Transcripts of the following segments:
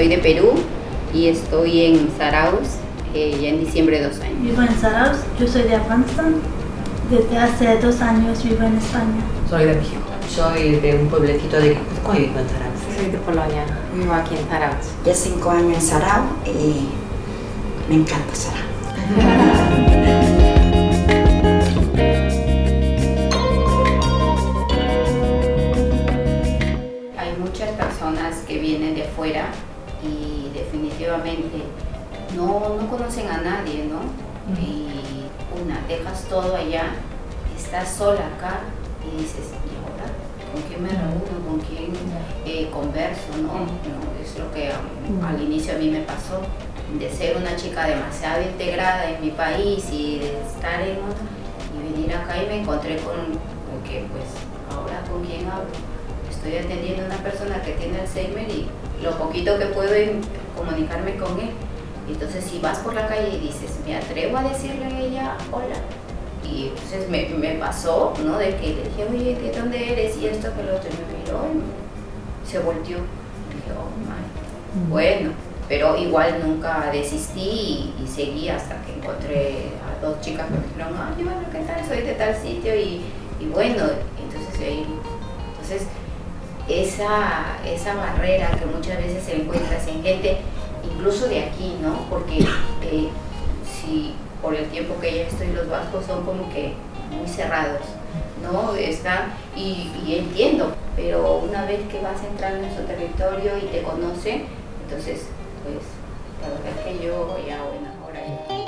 soy de Perú y estoy en Zarauz ya en diciembre de 2 años. Vivo en Zarauz, yo soy de Afganistán. Desde hace 2 años vivo en España. Soy de México. Soy de un pueblecito de Guipúzcoa y vivo en Zarauz. Soy de Polonia, vivo aquí en Zarauz. Ya 5 años en Zarauz y me encanta Zarauz. Hay muchas personas que vienen de afuera y definitivamente no conocen a nadie, ¿no? Y dejas todo allá, estás sola acá y dices, ¿y ahora? ¿Con quién me reúno? ¿Con quién converso? ¿No? Es lo que al inicio a mí me pasó, de ser una chica demasiado integrada en mi país y de estar en otro, y venir acá y me encontré con que pues ahora con quién hablo. Estoy atendiendo a una persona que tiene Alzheimer y lo poquito que puedo comunicarme con él. Entonces si vas por la calle y dices, me atrevo a decirle a ella hola, y entonces me pasó, ¿no? De que le dije, oye, ¿de dónde eres? Y esto que lo otro, y me miró y se volteó. Y dije, oh my. Bueno, pero igual nunca desistí y seguí hasta que encontré a 2 chicas que me dijeron, ay, bueno, ¿qué tal? Soy de tal sitio y bueno, entonces esa barrera que muchas veces encuentras en gente, incluso de aquí, ¿no? Porque si por el tiempo que ya estoy, los vascos son como que muy cerrados, ¿no? Están, y entiendo, pero una vez que vas entrando en su territorio y te conocen, entonces, pues, la verdad es que yo ya, bueno, ahora ya.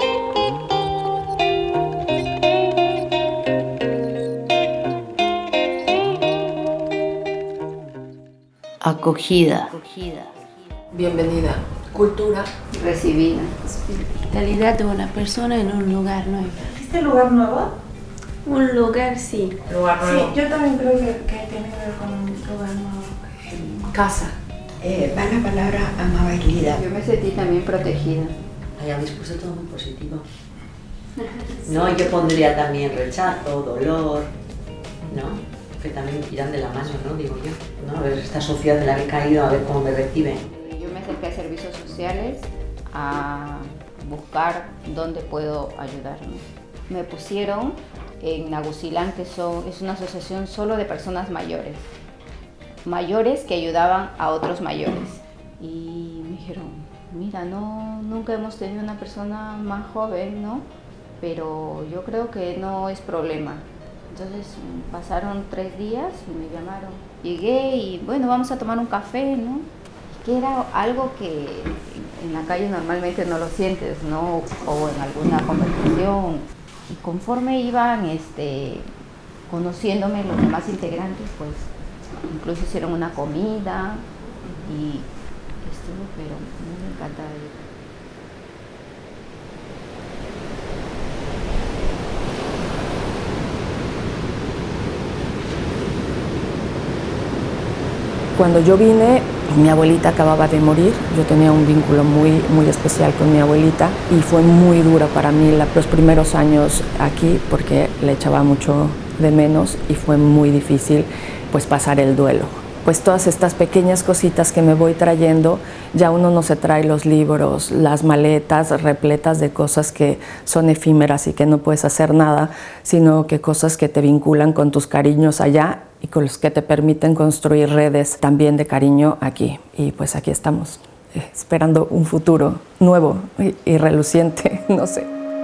Acogida. Bienvenida. Cultura. Recibida. Hospitalidad de una persona en un lugar nuevo. ¿Este lugar nuevo? Un lugar, sí. Lugar nuevo. Sí, yo también creo que tiene que ver con un lugar nuevo. Casa. Va la palabra amabilidad. Yo me sentí también protegida. Ay, habéis puesto todo muy positivo. No, yo pondría también rechazo, dolor, ¿no? Que también irán de la mano, ¿no? Digo yo, ¿no? A ver esta sociedad en la que he caído, a ver cómo me reciben. Yo me acerqué a servicios sociales a buscar dónde puedo ayudar, ¿no? Me pusieron en Nagusilán, que es una asociación solo de personas mayores que ayudaban a otros mayores. Y me dijeron, mira, nunca hemos tenido una persona más joven, ¿no? Pero yo creo que no es problema. Entonces pasaron 3 días y me llamaron. Llegué y bueno, vamos a tomar un café, ¿no? Que era algo que en la calle normalmente no lo sientes, ¿no? O en alguna conversación. Y conforme iban conociéndome los demás integrantes, pues incluso hicieron una comida y estuvo, pero muy encantada yo. Cuando yo vine, mi abuelita acababa de morir. Yo tenía un vínculo muy especial con mi abuelita y fue muy dura para mí los primeros años aquí porque le echaba mucho de menos y fue muy difícil pues pasar el duelo. Pues todas estas pequeñas cositas que me voy trayendo, ya uno no se trae los libros, las maletas repletas de cosas que son efímeras y que no puedes hacer nada, sino que cosas que te vinculan con tus cariños allá y con los que te permiten construir redes también de cariño aquí. Y pues aquí estamos, esperando un futuro nuevo y reluciente, no sé.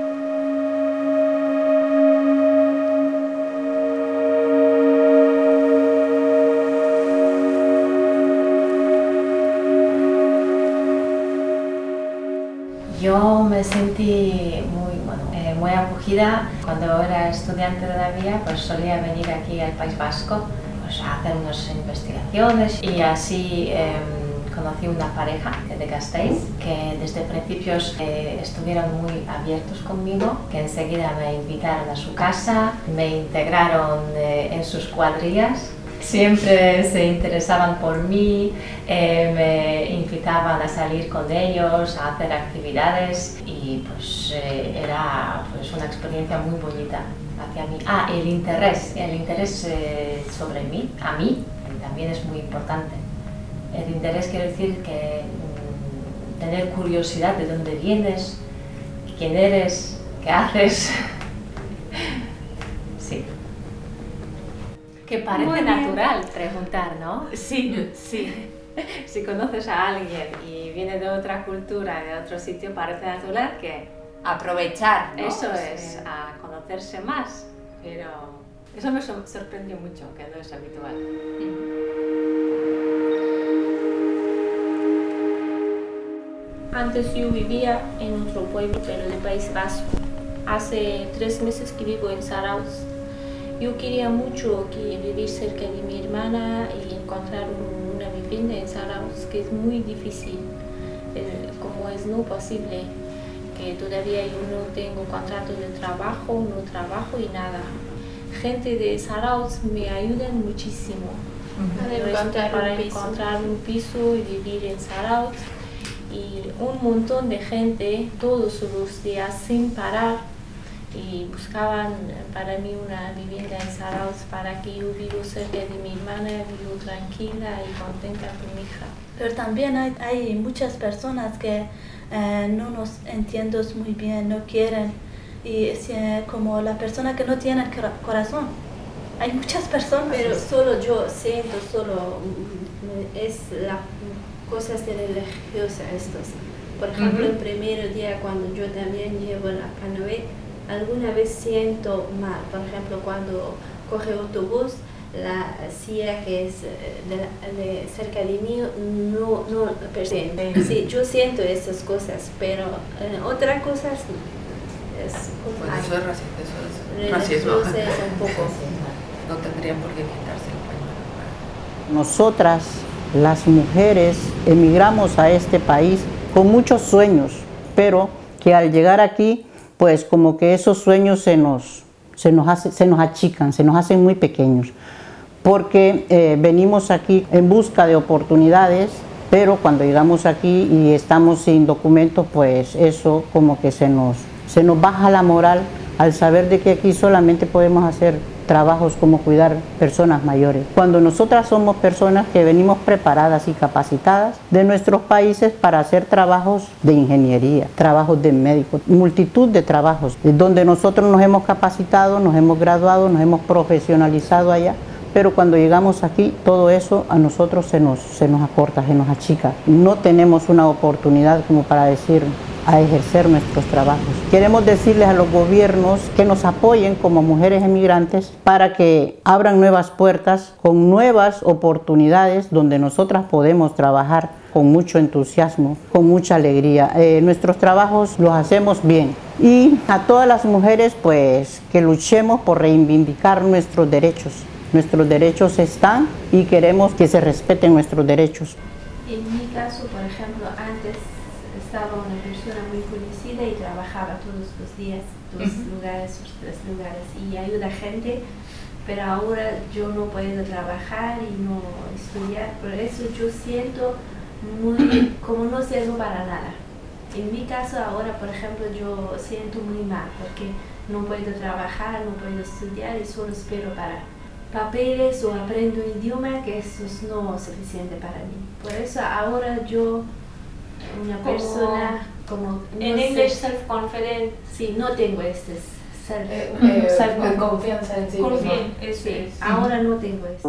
Yo me sentí muy acogida. Cuando era estudiante todavía, pues solía venir aquí al País Vasco pues, a hacer unas investigaciones y así conocí una pareja de Gasteiz que desde principios estuvieron muy abiertos conmigo, que enseguida me invitaron a su casa, me integraron en sus cuadrillas. Siempre se interesaban por mí, me invitaban a salir con ellos, a hacer actividades y pues era pues, una experiencia muy bonita hacia mí. El interés sobre mí, a mí, también es muy importante. El interés quiere decir que tener curiosidad de dónde vienes, quién eres, qué haces. Sí. Que parece natural preguntar, ¿no? Sí, sí. Si conoces a alguien y viene de otra cultura, de otro sitio, parece natural que Aprovechar, ¿no? eso es, a conocerse más. Pero eso me sorprendió mucho, que no es habitual. Antes yo vivía en otro pueblo, pero del País Vasco. Hace 3 meses que vivo en Zarauz. Yo quería mucho vivir cerca de mi hermana y encontrar una vivienda en Zarauz, que es muy difícil, como es no posible, que todavía yo no tengo contrato de trabajo, no trabajo y nada. Gente de Zarauz me ayudan muchísimo para encontrar un piso y vivir en Zarauz. Y un montón de gente todos los días sin parar y buscaban para mí una vivienda en Zarauz para que yo vivo cerca de mi hermana, vivo tranquila y contenta con mi hija. Pero también hay muchas personas que no nos entienden muy bien, no quieren, y es como la persona que no tiene corazón. Hay muchas personas. Pero solo yo siento, es las cosas religiosas estos. Por ejemplo, el primer día cuando yo también llevo la canoe, alguna vez siento mal. Por ejemplo, cuando coge autobús, la silla que es cerca de mí no percibe. Sí, yo siento esas cosas, pero otras cosas es como pues eso es racismo. Es un poco. No tendrían por qué quitarse el pañuelo. Nosotras, las mujeres, emigramos a este país con muchos sueños, pero que al llegar aquí, pues como que esos sueños se nos achican, se nos hacen muy pequeños, porque venimos aquí en busca de oportunidades, pero cuando llegamos aquí y estamos sin documentos, pues eso como que se nos baja la moral al saber de que aquí solamente podemos hacer trabajos como cuidar personas mayores. Cuando nosotras somos personas que venimos preparadas y capacitadas de nuestros países para hacer trabajos de ingeniería, trabajos de médicos, multitud de trabajos, donde nosotros nos hemos capacitado, nos hemos graduado, nos hemos profesionalizado allá, pero cuando llegamos aquí todo eso a nosotros se nos acorta, se nos achica. No tenemos una oportunidad como para decir a ejercer nuestros trabajos. Queremos decirles a los gobiernos que nos apoyen como mujeres emigrantes para que abran nuevas puertas con nuevas oportunidades donde nosotras podemos trabajar con mucho entusiasmo, con mucha alegría. Nuestros trabajos los hacemos bien. Y a todas las mujeres pues que luchemos por reivindicar nuestros derechos. Nuestros derechos están y queremos que se respeten nuestros derechos. En mi caso, por ejemplo, antes estaba una persona muy conocida y trabajaba todos los días, 2 lugares o 3 lugares y ayuda a gente, pero ahora yo no puedo trabajar y no estudiar, por eso yo siento como no sirvo para nada. En mi caso ahora, por ejemplo, yo siento muy mal porque no puedo trabajar, no puedo estudiar y solo espero para papeles o aprendo idioma, que eso es no suficiente para mí. Por eso ahora yo, una persona como en inglés self-confident. Sí, no tengo confianza en sí misma. Sí. Ahora no tengo esto.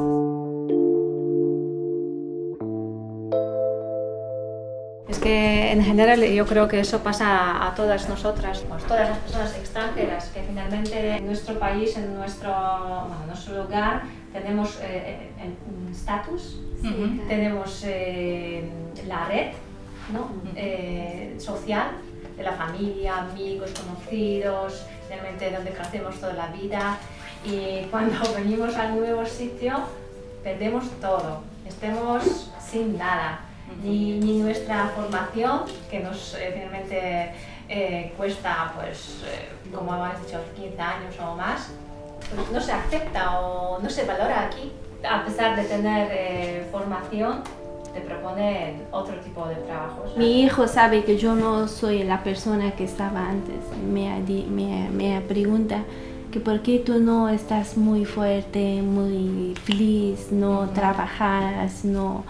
Es que en general yo creo que eso pasa a todas nosotras, pues todas las personas extranjeras, que finalmente en nuestro país, en nuestro lugar, tenemos un estatus, tenemos la red, ¿no? Social, de la familia, amigos, conocidos, realmente donde crecemos toda la vida, y cuando venimos al nuevo sitio perdemos todo, estemos sin nada, ni nuestra formación, que nos finalmente cuesta, pues, como habéis dicho, 15 años o más, pues no se acepta o no se valora aquí, a pesar de tener formación. Te proponen otro tipo de trabajos. Mi hijo sabe que yo no soy la persona que estaba antes. Me pregunta que por qué tú no estás muy fuerte, muy feliz, no trabajas, no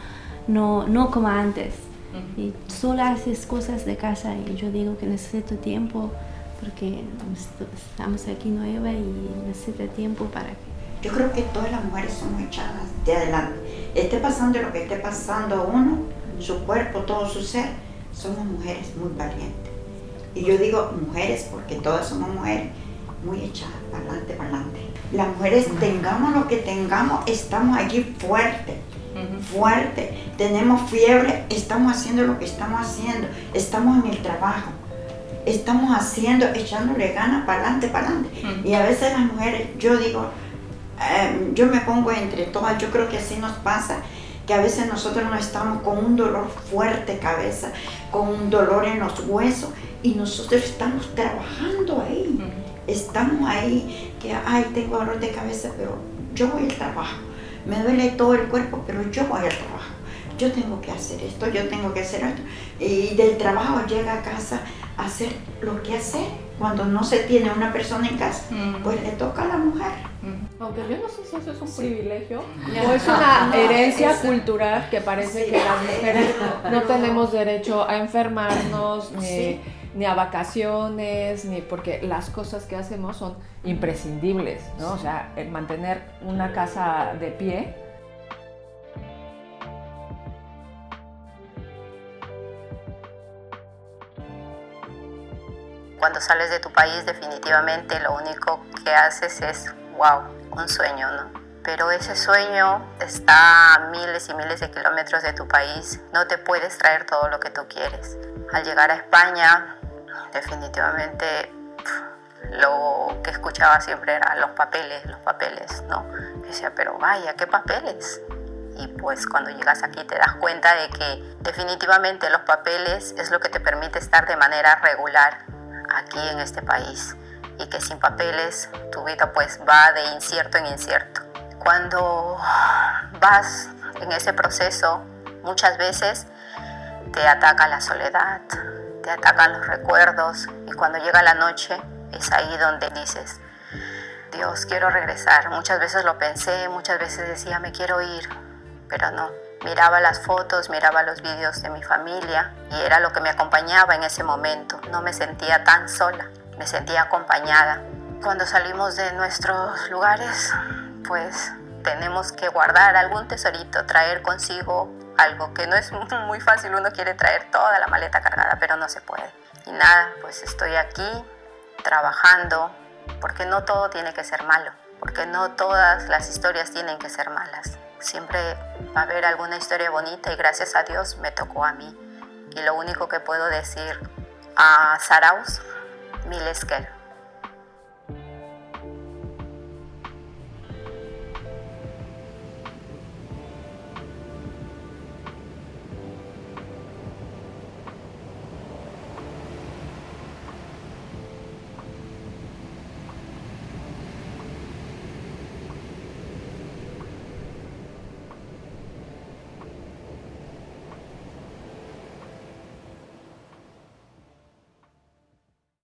no como antes. Y solo haces cosas de casa y yo digo que necesito tiempo porque estamos aquí nueva y necesito tiempo para que... Yo creo que todas las mujeres somos echadas de adelante. Esté pasando lo que esté pasando uno, su cuerpo, todo su ser, somos mujeres muy valientes. Y yo digo mujeres porque todas somos mujeres muy echadas para adelante, para adelante. Las mujeres, tengamos lo que tengamos, estamos allí fuertes, fuertes. Tenemos fiebre, estamos haciendo lo que estamos haciendo, estamos en el trabajo. Estamos haciendo, echándole ganas para adelante, para adelante. Y a veces las mujeres, yo digo, yo me pongo entre todas, yo creo que así nos pasa, que a veces nosotros no estamos con un dolor fuerte cabeza, con un dolor en los huesos, y nosotros estamos trabajando ahí, estamos ahí, que ay, tengo dolor de cabeza, pero yo voy al trabajo, me duele todo el cuerpo, pero yo voy al trabajo, yo tengo que hacer esto, yo tengo que hacer esto, y del trabajo llega a casa a hacer lo que hacer. Cuando no se tiene una persona en casa, pues le toca a la mujer. Aunque yo no sé si eso es un privilegio o es una herencia cultural que parece que las mujeres no tenemos derecho a enfermarnos, ni a vacaciones, ni porque las cosas que hacemos son imprescindibles, ¿no? O sea, el mantener una casa de pie. Cuando sales de tu país, definitivamente lo único que haces es, wow, un sueño, ¿no? Pero ese sueño está a miles y miles de kilómetros de tu país. No te puedes traer todo lo que tú quieres. Al llegar a España, definitivamente lo que escuchaba siempre era los papeles, ¿no? Y decía, pero vaya, ¿qué papeles? Y pues cuando llegas aquí te das cuenta de que definitivamente los papeles es lo que te permite estar de manera regular aquí en este país, y que sin papeles tu vida pues va de incierto en incierto. Cuando vas en ese proceso, muchas veces te ataca la soledad, te atacan los recuerdos, y cuando llega la noche es ahí donde dices, Dios, quiero regresar. Muchas veces lo pensé, muchas veces decía, me quiero ir, pero no. Miraba las fotos, miraba los vídeos de mi familia y era lo que me acompañaba en ese momento. No me sentía tan sola, me sentía acompañada. Cuando salimos de nuestros lugares, pues tenemos que guardar algún tesorito, traer consigo algo que no es muy fácil. Uno quiere traer toda la maleta cargada, pero no se puede. Y nada, pues estoy aquí trabajando, porque no todo tiene que ser malo, porque no todas las historias tienen que ser malas. Siempre va a haber alguna historia bonita y gracias a Dios me tocó a mí. Y lo único que puedo decir a Zarauz, mil esquer.